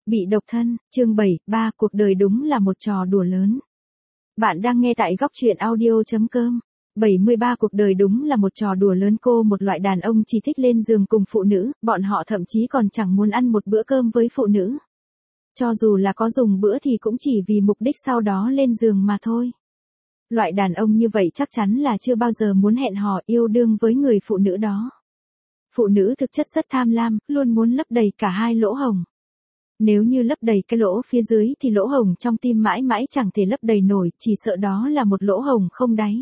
Bị độc thân, chương 7, cuộc đời đúng là một trò đùa lớn. Bạn đang nghe tại góc truyện audio.com. 73 cuộc đời đúng là một trò đùa lớn. Cô một loại đàn ông chỉ thích lên giường cùng phụ nữ, bọn họ thậm chí còn chẳng muốn ăn một bữa cơm với phụ nữ. Cho dù là có dùng bữa thì cũng chỉ vì mục đích sau đó lên giường mà thôi. Loại đàn ông như vậy chắc chắn là chưa bao giờ muốn hẹn hò yêu đương với người phụ nữ đó. Phụ nữ thực chất rất tham lam, luôn muốn lấp đầy cả hai lỗ hổng. Nếu như lấp đầy cái lỗ phía dưới thì lỗ hổng trong tim mãi mãi chẳng thể lấp đầy nổi, chỉ sợ đó là một lỗ hổng không đáy.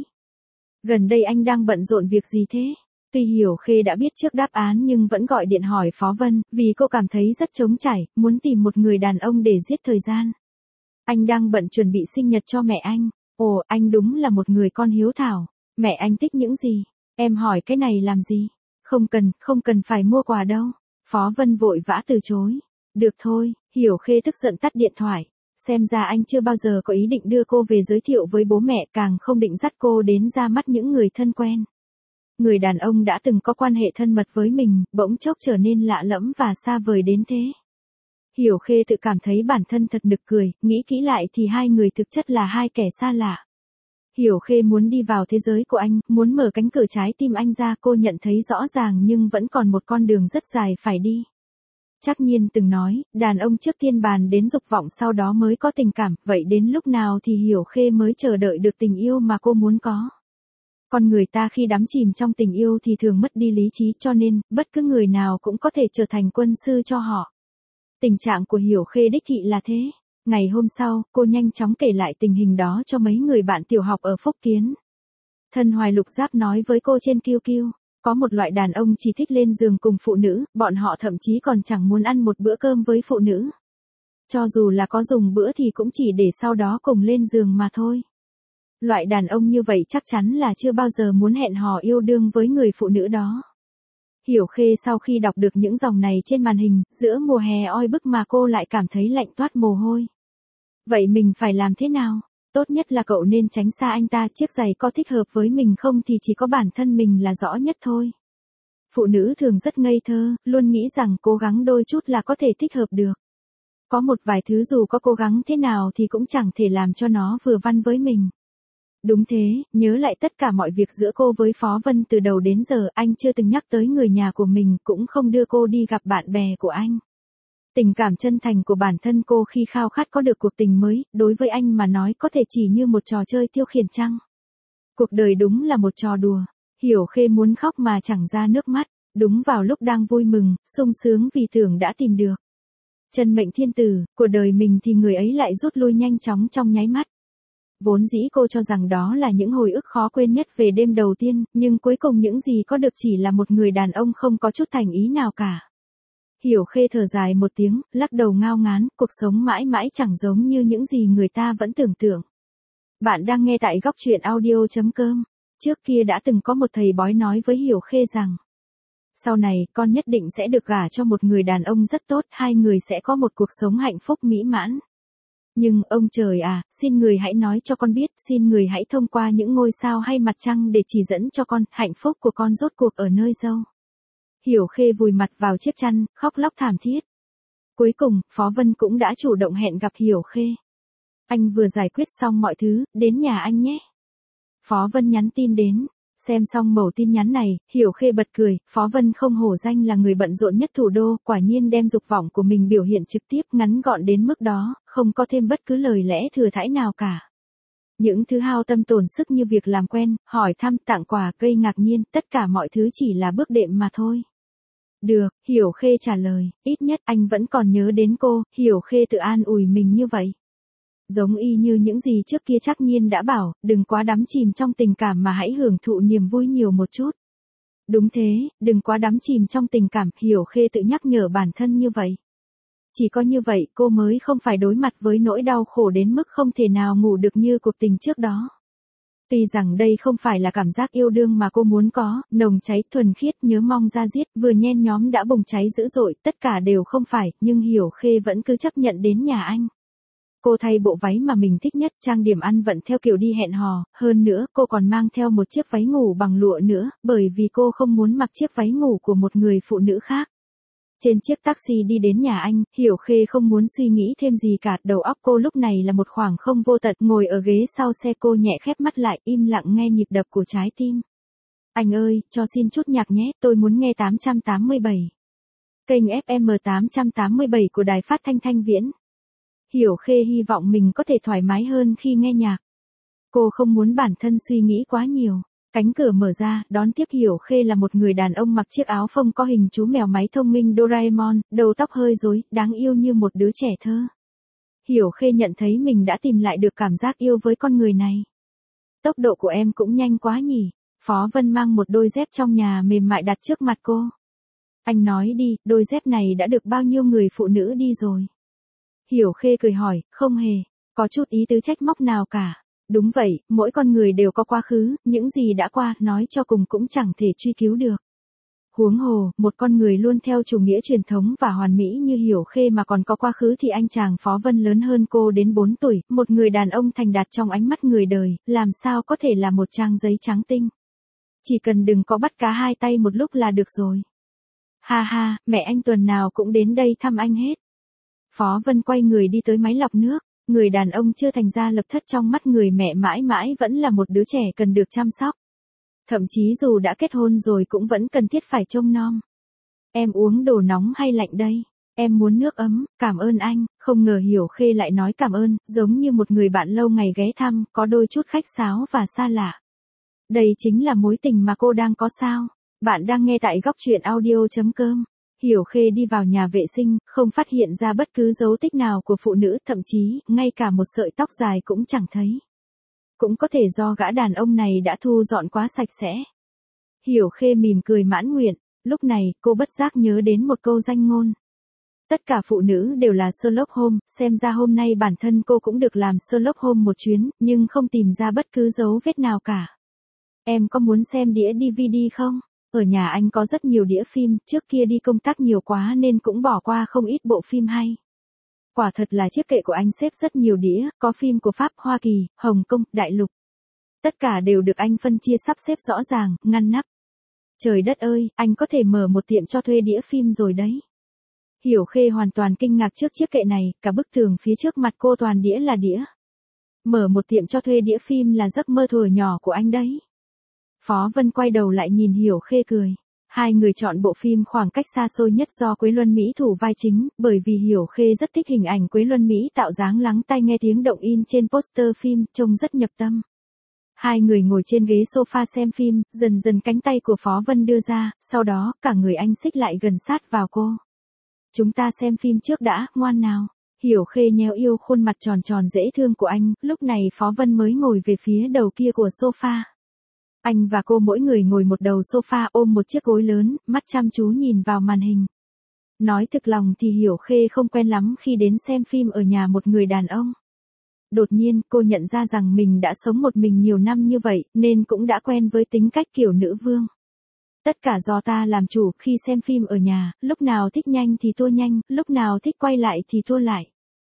Gần đây anh đang bận rộn việc gì thế? Tuy Hiểu Khê đã biết trước đáp án nhưng vẫn gọi điện hỏi Phó Vân, vì cô cảm thấy rất trống trải, muốn tìm một người đàn ông để giết thời gian. Anh đang bận chuẩn bị sinh nhật cho mẹ anh. Ồ, anh đúng là một người con hiếu thảo. Mẹ anh thích những gì? Em hỏi cái này làm gì? Không cần phải mua quà đâu. Phó Vân vội vã từ chối. Được thôi, Hiểu Khê tức giận tắt điện thoại. Xem ra anh chưa bao giờ có ý định đưa cô về giới thiệu với bố mẹ, càng không định dắt cô đến ra mắt những người thân quen. Người đàn ông đã từng có quan hệ thân mật với mình, bỗng chốc trở nên lạ lẫm và xa vời đến thế. Hiểu Khê tự cảm thấy bản thân thật nực cười, nghĩ kỹ lại thì hai người thực chất là hai kẻ xa lạ. Hiểu Khê muốn đi vào thế giới của anh, muốn mở cánh cửa trái tim anh ra, cô nhận thấy rõ ràng nhưng vẫn còn một con đường rất dài phải đi. Trác Nhiên từng nói, đàn ông trước tiên bàn đến dục vọng sau đó mới có tình cảm, vậy đến lúc nào thì Hiểu Khê mới chờ đợi được tình yêu mà cô muốn có. Con người ta khi đắm chìm trong tình yêu thì thường mất đi lý trí, cho nên, bất cứ người nào cũng có thể trở thành quân sư cho họ. Tình trạng của Hiểu Khê đích thị là thế. Ngày hôm sau, cô nhanh chóng kể lại tình hình đó cho mấy người bạn tiểu học ở Phúc Kiến. Thân Hoài Lục Giáp nói với cô trên QQ, có một loại đàn ông chỉ thích lên giường cùng phụ nữ, bọn họ thậm chí còn chẳng muốn ăn một bữa cơm với phụ nữ. Cho dù là có dùng bữa thì cũng chỉ để sau đó cùng lên giường mà thôi. Loại đàn ông như vậy chắc chắn là chưa bao giờ muốn hẹn hò yêu đương với người phụ nữ đó. Hiểu Khê sau khi đọc được những dòng này trên màn hình, giữa mùa hè oi bức mà cô lại cảm thấy lạnh toát mồ hôi. Vậy mình phải làm thế nào? Tốt nhất là cậu nên tránh xa anh ta, chiếc giày có thích hợp với mình không thì chỉ có bản thân mình là rõ nhất thôi. Phụ nữ thường rất ngây thơ, luôn nghĩ rằng cố gắng đôi chút là có thể thích hợp được. Có một vài thứ dù có cố gắng thế nào thì cũng chẳng thể làm cho nó vừa văn với mình. Đúng thế, nhớ lại tất cả mọi việc giữa cô với Phó Vân từ đầu đến giờ, anh chưa từng nhắc tới người nhà của mình, cũng không đưa cô đi gặp bạn bè của anh. Tình cảm chân thành của bản thân cô khi khao khát có được cuộc tình mới, đối với anh mà nói có thể chỉ như một trò chơi tiêu khiển chăng? Cuộc đời đúng là một trò đùa. Hiểu Khê muốn khóc mà chẳng ra nước mắt, đúng vào lúc đang vui mừng, sung sướng vì tưởng đã tìm được chân mệnh thiên tử của đời mình thì người ấy lại rút lui nhanh chóng trong nháy mắt. Vốn dĩ cô cho rằng đó là những hồi ức khó quên nhất về đêm đầu tiên, nhưng cuối cùng những gì có được chỉ là một người đàn ông không có chút thành ý nào cả. Hiểu Khê thở dài một tiếng, lắc đầu ngao ngán, cuộc sống mãi mãi chẳng giống như những gì người ta vẫn tưởng tượng. Bạn đang nghe tại góc truyện audio.com. Trước kia đã từng có một thầy bói nói với Hiểu Khê rằng, sau này con nhất định sẽ được gả cho một người đàn ông rất tốt, hai người sẽ có một cuộc sống hạnh phúc mỹ mãn. Nhưng ông trời à, xin người hãy nói cho con biết, xin người hãy thông qua những ngôi sao hay mặt trăng để chỉ dẫn cho con, hạnh phúc của con rốt cuộc ở nơi đâu. Hiểu Khê vùi mặt vào chiếc chăn, khóc lóc thảm thiết. Cuối cùng, Phó Vân cũng đã chủ động hẹn gặp Hiểu Khê. Anh vừa giải quyết xong mọi thứ, đến nhà anh nhé. Phó Vân nhắn tin đến. Xem xong mẩu tin nhắn này, Hiểu Khê bật cười, Phó Vân không hổ danh là người bận rộn nhất thủ đô, quả nhiên đem dục vọng của mình biểu hiện trực tiếp, ngắn gọn đến mức đó, không có thêm bất cứ lời lẽ thừa thãi nào cả. Những thứ hao tâm tổn sức như việc làm quen, hỏi thăm, tặng quà, gây ngạc nhiên, tất cả mọi thứ chỉ là bước đệm mà thôi. Được, Hiểu Khê trả lời, ít nhất anh vẫn còn nhớ đến cô, Hiểu Khê tự an ủi mình như vậy. Giống y như những gì trước kia Trác Nhiên đã bảo, đừng quá đắm chìm trong tình cảm mà hãy hưởng thụ niềm vui nhiều một chút. Đúng thế, đừng quá đắm chìm trong tình cảm, Hiểu Khê tự nhắc nhở bản thân như vậy. Chỉ có như vậy cô mới không phải đối mặt với nỗi đau khổ đến mức không thể nào ngủ được như cuộc tình trước đó. Tuy rằng đây không phải là cảm giác yêu đương mà cô muốn có, nồng cháy, thuần khiết, nhớ mong da diết, vừa nhen nhóm đã bùng cháy dữ dội, tất cả đều không phải, nhưng Hiểu Khê vẫn cứ chấp nhận đến nhà anh. Cô thay bộ váy mà mình thích nhất, trang điểm ăn vận theo kiểu đi hẹn hò, hơn nữa cô còn mang theo một chiếc váy ngủ bằng lụa nữa, bởi vì cô không muốn mặc chiếc váy ngủ của một người phụ nữ khác. Trên chiếc taxi đi đến nhà anh, Hiểu Khê không muốn suy nghĩ thêm gì cả, đầu óc cô lúc này là một khoảng không vô tận, ngồi ở ghế sau xe cô nhẹ khép mắt lại, im lặng nghe nhịp đập của trái tim. Anh ơi, cho xin chút nhạc nhé, tôi muốn nghe 887. Kênh FM 887 của Đài Phát thanh Thanh Viễn. Hiểu Khê hy vọng mình có thể thoải mái hơn khi nghe nhạc. Cô không muốn bản thân suy nghĩ quá nhiều. Cánh cửa mở ra, đón tiếp Hiểu Khê là một người đàn ông mặc chiếc áo phông có hình chú mèo máy thông minh Doraemon, đầu tóc hơi rối, đáng yêu như một đứa trẻ thơ. Hiểu Khê nhận thấy mình đã tìm lại được cảm giác yêu với con người này. Tốc độ của em cũng nhanh quá nhỉ. Phó Vân mang một đôi dép trong nhà mềm mại đặt trước mặt cô. Anh nói đi, đôi dép này đã được bao nhiêu người phụ nữ đi rồi? Hiểu Khê cười hỏi, không hề, có chút ý tứ trách móc nào cả. Đúng vậy, mỗi con người đều có quá khứ, những gì đã qua, nói cho cùng cũng chẳng thể truy cứu được. Huống hồ, một con người luôn theo chủ nghĩa truyền thống và hoàn mỹ như Hiểu Khê mà còn có quá khứ thì anh chàng Phó Vân lớn hơn cô đến 4 tuổi, một người đàn ông thành đạt trong ánh mắt người đời, làm sao có thể là một trang giấy trắng tinh. Chỉ cần đừng có bắt cá hai tay một lúc là được rồi. Ha ha, mẹ anh tuần nào cũng đến đây thăm anh hết. Phó Vân quay người đi tới máy lọc nước. Người đàn ông chưa thành ra lập thất trong mắt người mẹ mãi mãi vẫn là một đứa trẻ cần được chăm sóc. Thậm chí dù đã kết hôn rồi cũng vẫn cần thiết phải trông nom. Em uống đồ nóng hay lạnh đây? Em muốn nước ấm, cảm ơn anh. Không ngờ Hiểu Khê lại nói cảm ơn, giống như một người bạn lâu ngày ghé thăm, có đôi chút khách sáo và xa lạ. Đây chính là mối tình mà cô đang có sao? Bạn đang nghe tại góc truyện audio.com. Hiểu Khê đi vào nhà vệ sinh, không phát hiện ra bất cứ dấu tích nào của phụ nữ, thậm chí, ngay cả một sợi tóc dài cũng chẳng thấy. Cũng có thể do gã đàn ông này đã thu dọn quá sạch sẽ. Hiểu Khê mỉm cười mãn nguyện, lúc này, cô bất giác nhớ đến một câu danh ngôn. Tất cả phụ nữ đều là Sherlock Holmes, xem ra hôm nay bản thân cô cũng được làm Sherlock Holmes một chuyến, nhưng không tìm ra bất cứ dấu vết nào cả. Em có muốn xem đĩa DVD không? Ở nhà anh có rất nhiều đĩa phim, trước kia đi công tác nhiều quá nên cũng bỏ qua không ít bộ phim hay. Quả thật là chiếc kệ của anh xếp rất nhiều đĩa, có phim của Pháp, Hoa Kỳ, Hồng Kông, Đại Lục. Tất cả đều được anh phân chia sắp xếp rõ ràng, ngăn nắp. Trời đất ơi, anh có thể mở một tiệm cho thuê đĩa phim rồi đấy. Hiểu Khê hoàn toàn kinh ngạc trước chiếc kệ này, cả bức tường phía trước mặt cô toàn đĩa là đĩa. Mở một tiệm cho thuê đĩa phim là giấc mơ thuở nhỏ của anh đấy. Phó Vân quay đầu lại nhìn Hiểu Khê cười. Hai người chọn bộ phim Khoảng cách xa xôi nhất do Quế Luân Mỹ thủ vai chính, bởi vì Hiểu Khê rất thích hình ảnh Quế Luân Mỹ tạo dáng lắng tai nghe tiếng động in trên poster phim, trông rất nhập tâm. Hai người ngồi trên ghế sofa xem phim, dần dần cánh tay của Phó Vân đưa ra, sau đó, cả người anh xích lại gần sát vào cô. Chúng ta xem phim trước đã, ngoan nào. Hiểu Khê nhéo yêu khuôn mặt tròn tròn dễ thương của anh, lúc này Phó Vân mới ngồi về phía đầu kia của sofa. Anh và cô mỗi người ngồi một đầu sofa ôm một chiếc gối lớn, mắt chăm chú nhìn vào màn hình. Nói thực lòng thì Hiểu Khê không quen lắm khi đến xem phim ở nhà một người đàn ông. Đột nhiên, cô nhận ra rằng mình đã sống một mình nhiều năm như vậy, nên cũng đã quen với tính cách kiểu nữ vương. Tất cả do ta làm chủ, khi xem phim ở nhà, lúc nào thích nhanh thì tua nhanh, lúc nào thích quay lại thì tua lại.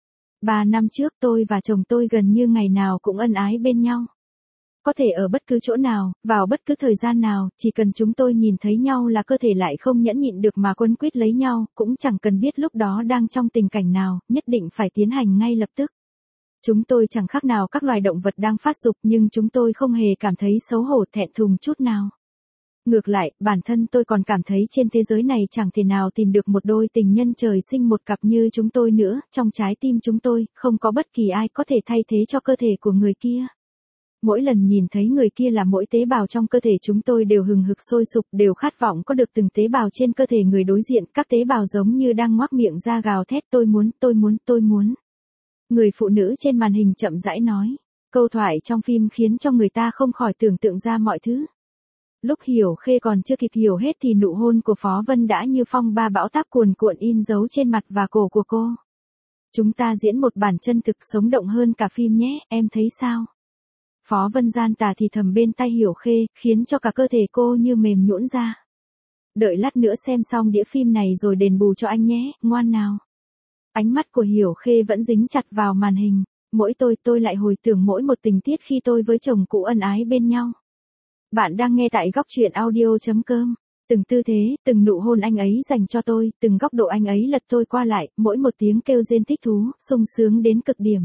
3 năm trước tôi và chồng tôi gần như ngày nào cũng ân ái bên nhau. Có thể ở bất cứ chỗ nào, vào bất cứ thời gian nào, chỉ cần chúng tôi nhìn thấy nhau là cơ thể lại không nhẫn nhịn được mà quấn quýt lấy nhau, cũng chẳng cần biết lúc đó đang trong tình cảnh nào, nhất định phải tiến hành ngay lập tức. Chúng tôi chẳng khác nào các loài động vật đang phát dục, nhưng chúng tôi không hề cảm thấy xấu hổ thẹn thùng chút nào. Ngược lại, bản thân tôi còn cảm thấy trên thế giới này chẳng thể nào tìm được một đôi tình nhân trời sinh một cặp như chúng tôi nữa, trong trái tim chúng tôi, không có bất kỳ ai có thể thay thế cho cơ thể của người kia. Mỗi lần nhìn thấy người kia là mỗi tế bào trong cơ thể chúng tôi đều hừng hực sôi sục, đều khát vọng có được từng tế bào trên cơ thể người đối diện, các tế bào giống như đang ngoác miệng ra gào thét tôi muốn, tôi muốn, tôi muốn. Người phụ nữ trên màn hình chậm rãi nói, câu thoại trong phim khiến cho người ta không khỏi tưởng tượng ra mọi thứ. Lúc Hiểu Khê còn chưa kịp hiểu hết thì nụ hôn của Phó Vân đã như phong ba bão táp cuồn cuộn in dấu trên mặt và cổ của cô. Chúng ta diễn một bản chân thực sống động hơn cả phim nhé, em thấy sao? Phó Vân gian tà thì thầm bên tai Hiểu Khê, khiến cho cả cơ thể cô như mềm nhũn ra. Đợi lát nữa xem xong đĩa phim này rồi đền bù cho anh nhé, ngoan nào. Ánh mắt của Hiểu Khê vẫn dính chặt vào màn hình. Mỗi tôi lại hồi tưởng mỗi một tình tiết khi tôi với chồng cũ ân ái bên nhau. Bạn đang nghe tại góc truyện audio.com. Từng tư thế, từng nụ hôn anh ấy dành cho tôi, từng góc độ anh ấy lật tôi qua lại, mỗi một tiếng kêu rên thích thú, sung sướng đến cực điểm.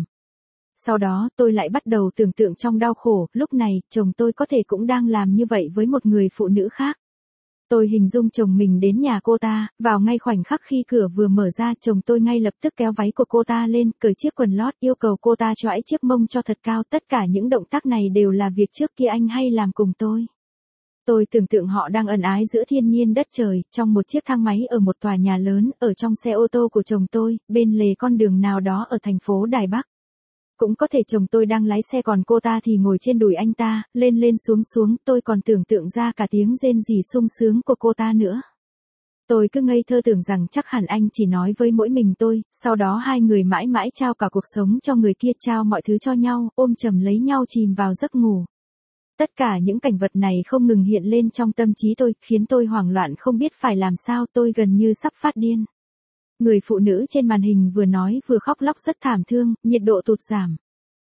Sau đó, tôi lại bắt đầu tưởng tượng trong đau khổ, lúc này, chồng tôi có thể cũng đang làm như vậy với một người phụ nữ khác. Tôi hình dung chồng mình đến nhà cô ta, vào ngay khoảnh khắc khi cửa vừa mở ra, chồng tôi ngay lập tức kéo váy của cô ta lên, cởi chiếc quần lót, yêu cầu cô ta choãi chiếc mông cho thật cao, tất cả những động tác này đều là việc trước kia anh hay làm cùng tôi. Tôi tưởng tượng họ đang ân ái giữa thiên nhiên đất trời, trong một chiếc thang máy ở một tòa nhà lớn, ở trong xe ô tô của chồng tôi, bên lề con đường nào đó ở thành phố Đài Bắc. Cũng có thể chồng tôi đang lái xe còn cô ta thì ngồi trên đùi anh ta, lên lên xuống xuống, tôi còn tưởng tượng ra cả tiếng rên rỉ sung sướng của cô ta nữa. Tôi cứ ngây thơ tưởng rằng chắc hẳn anh chỉ nói với mỗi mình tôi, sau đó hai người mãi mãi trao cả cuộc sống cho người kia, trao mọi thứ cho nhau, ôm chầm lấy nhau chìm vào giấc ngủ. Tất cả những cảnh vật này không ngừng hiện lên trong tâm trí tôi, khiến tôi hoảng loạn không biết phải làm sao, tôi gần như sắp phát điên. Người phụ nữ trên màn hình vừa nói vừa khóc lóc rất thảm thương, nhiệt độ tụt giảm.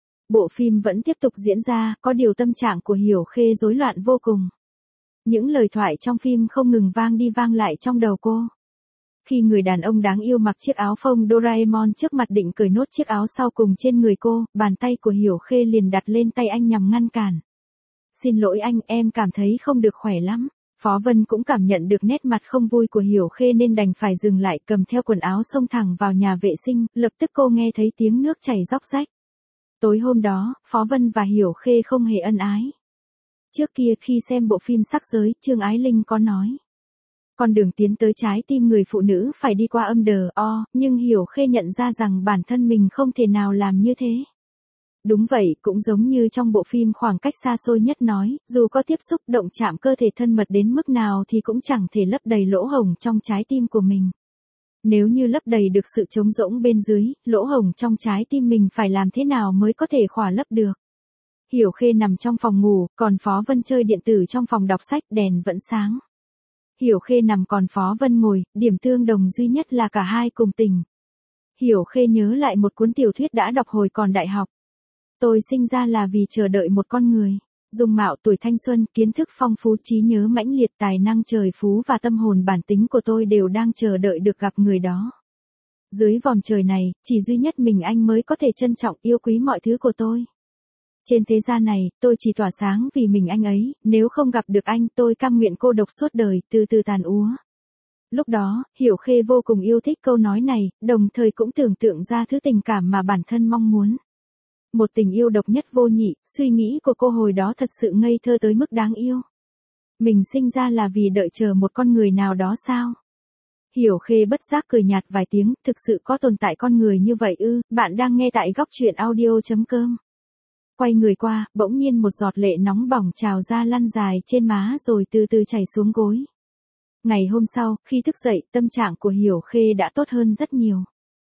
Bộ phim vẫn tiếp tục diễn ra, có điều tâm trạng của Hiểu Khê rối loạn vô cùng. Những lời thoại trong phim không ngừng vang đi vang lại trong đầu cô. Khi người đàn ông đáng yêu mặc chiếc áo phông Doraemon trước mặt định cởi nốt chiếc áo sau cùng trên người cô, bàn tay của Hiểu Khê liền đặt lên tay anh nhằm ngăn cản. Xin lỗi anh, em cảm thấy không được khỏe lắm. Phó Vân cũng cảm nhận được nét mặt không vui của Hiểu Khê nên đành phải dừng lại, cầm theo quần áo xông thẳng vào nhà vệ sinh, lập tức cô nghe thấy tiếng nước chảy róc rách. Tối hôm đó, Phó Vân và Hiểu Khê không hề ân ái. Trước kia khi xem bộ phim Sắc Giới, Trương Ái Linh có nói. Con đường tiến tới trái tim người phụ nữ phải đi qua âm đờ o, nhưng Hiểu Khê nhận ra rằng bản thân mình không thể nào làm như thế. Đúng vậy, cũng giống như trong bộ phim Khoảng cách xa xôi nhất nói, dù có tiếp xúc động chạm cơ thể thân mật đến mức nào thì cũng chẳng thể lấp đầy lỗ hổng trong trái tim của mình. Nếu như lấp đầy được sự trống rỗng bên dưới, lỗ hổng trong trái tim mình phải làm thế nào mới có thể khỏa lấp được. Hiểu Khê nằm trong phòng ngủ, còn Phó Vân chơi điện tử trong phòng đọc sách, đèn vẫn sáng. Hiểu Khê nằm còn Phó Vân ngồi, điểm tương đồng duy nhất là cả hai cùng tỉnh. Hiểu Khê nhớ lại một cuốn tiểu thuyết đã đọc hồi còn đại học. Tôi sinh ra là vì chờ đợi một con người. Dung mạo, tuổi thanh xuân, kiến thức phong phú, trí nhớ mãnh liệt, tài năng trời phú và tâm hồn bản tính của tôi đều đang chờ đợi được gặp người đó. Dưới vòm trời này, chỉ duy nhất mình anh mới có thể trân trọng yêu quý mọi thứ của tôi. Trên thế gian này, tôi chỉ tỏa sáng vì mình anh ấy, nếu không gặp được anh tôi cam nguyện cô độc suốt đời, từ từ tàn úa. Lúc đó, Hiểu Khê vô cùng yêu thích câu nói này, đồng thời cũng tưởng tượng ra thứ tình cảm mà bản thân mong muốn. Một tình yêu độc nhất vô nhị, suy nghĩ của cô hồi đó thật sự ngây thơ tới mức đáng yêu. Mình sinh ra là vì đợi chờ một con người nào đó sao? Hiểu Khê bất giác cười nhạt vài tiếng, thực sự có tồn tại con người như vậy ư? Bạn đang nghe tại góc truyện audio.com. Quay người qua, bỗng nhiên một giọt lệ nóng bỏng trào ra lăn dài trên má rồi từ từ chảy xuống gối. Ngày hôm sau, khi thức dậy, tâm trạng của Hiểu Khê đã tốt hơn rất nhiều.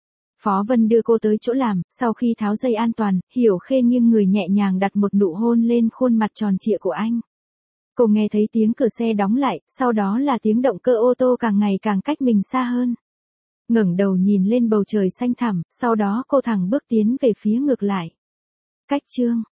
Phó Vân đưa cô tới chỗ làm, sau khi tháo dây an toàn, Hiểu Khê nghiêng người nhẹ nhàng đặt một nụ hôn lên khuôn mặt tròn trịa của anh. Cô nghe thấy tiếng cửa xe đóng lại, sau đó là tiếng động cơ ô tô càng ngày càng cách mình xa hơn. Ngẩng đầu nhìn lên bầu trời xanh thẳm, sau đó cô thẳng bước tiến về phía ngược lại. Cách chương